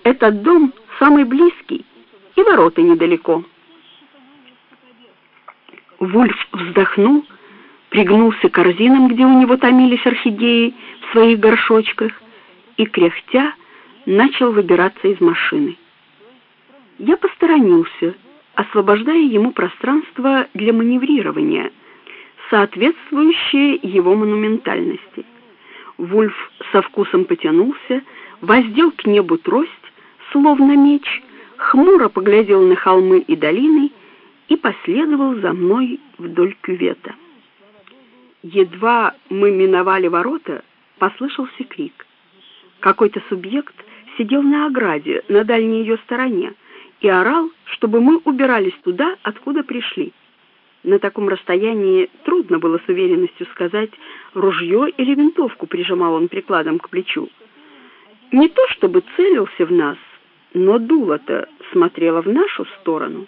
Этот дом самый близкий, и ворота недалеко. Вульф вздохнул, пригнулся к корзинам, где у него томились орхидеи в своих горшочках, и, кряхтя, начал выбираться из машины. Я посторонился, освобождая ему пространство для маневрирования, соответствующее его монументальности. Вульф со вкусом потянулся, воздел к небу трость, словно меч, хмуро поглядел на холмы и долины и последовал за мной вдоль кювета. Едва мы миновали ворота, послышался крик. Какой-то субъект сидел на ограде на дальней ее стороне и орал, чтобы мы убирались туда, откуда пришли. На таком расстоянии трудно было с уверенностью сказать, ружье или винтовку прижимал он прикладом к плечу. Не то чтобы целился в нас, но дуло-то смотрело в нашу сторону.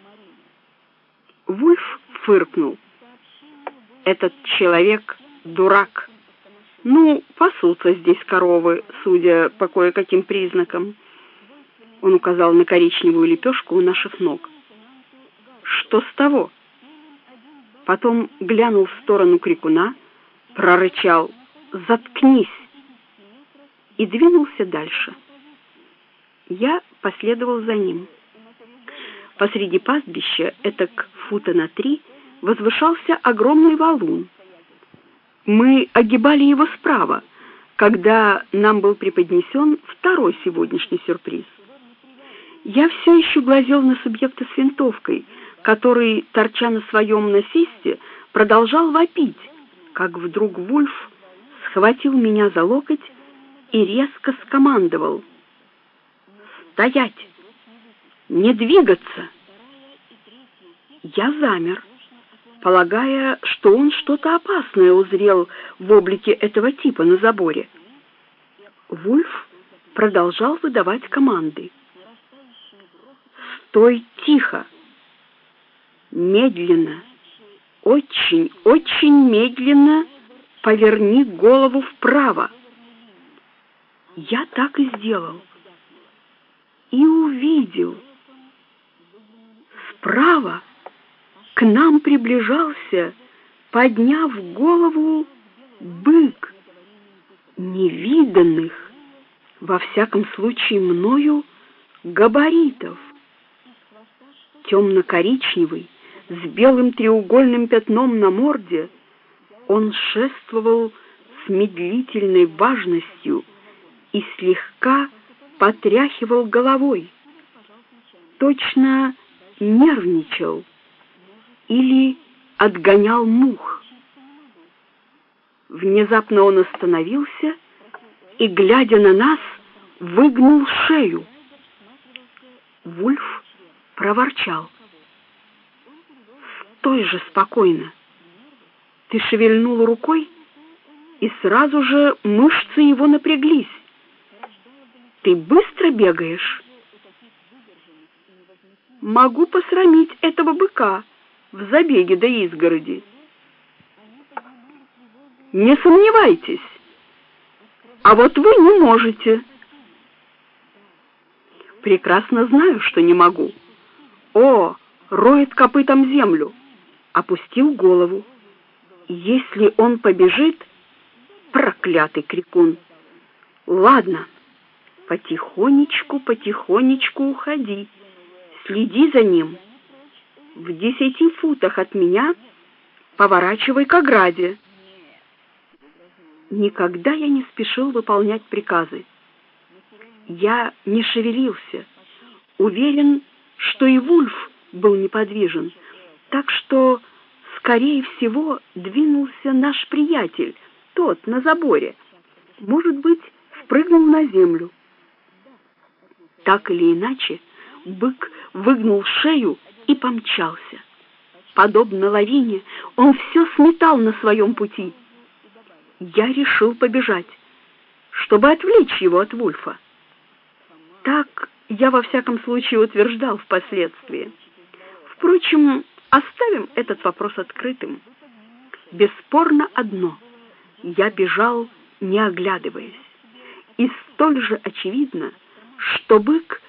Вульф фыркнул. Этот человек дурак. Ну, пасутся здесь коровы, судя по кое-каким признакам. Он указал на коричневую лепешку у наших ног. Что с того? Потом глянул в сторону крикуна, прорычал «Заткнись!» и двинулся дальше. Я последовал за ним. Посреди пастбища, этак фута на 3, возвышался огромный валун. Мы огибали его справа, когда нам был преподнесен второй сегодняшний сюрприз. Я все еще глазел на субъекта с винтовкой, который, торча на своем насесте, продолжал вопить, как вдруг Вульф схватил меня за локоть и резко скомандовал: «Стоять! Не двигаться!» Я замер, полагая, что он что-то опасное узрел в облике этого типа на заборе. Вульф продолжал выдавать команды. «Стой тихо! Медленно, очень, очень медленно поверни голову вправо!» Я так и сделал. И увидел. Справа к нам приближался, подняв голову, бык, невиданных, во всяком случае мною, габаритов. Темно-коричневый, с белым треугольным пятном на морде, он шествовал с медлительной важностью и слегка потряхивал головой, точно нервничал или отгонял мух. Внезапно он остановился и, глядя на нас, выгнул шею. Вульф проворчал: «Стой же спокойно!» Ты шевельнул рукой, и сразу же мышцы его напряглись. Ты быстро бегаешь? Могу посрамить этого быка в забеге до изгороди. Не сомневайтесь. А вот вы не можете. Прекрасно знаю, что не могу. О, роет копытом землю. Опустил голову. Если он побежит, проклятый крикун. Ладно, потихонечку, потихонечку уходи. Следи за ним. В 10 футах от меня поворачивай к ограде. Никогда я не спешил выполнять приказы. Я не шевелился, уверен, что и Вульф был неподвижен, так что, скорее всего, двинулся наш приятель, тот на заборе, может быть, спрыгнул на землю. Так или иначе, бык выгнул шею и помчался. Подобно лавине, он все сметал на своем пути. Я решил побежать, чтобы отвлечь его от Вульфа. Так я во всяком случае утверждал впоследствии. Впрочем, оставим этот вопрос открытым. Бесспорно одно: я бежал, не оглядываясь. И столь же очевидно, что бык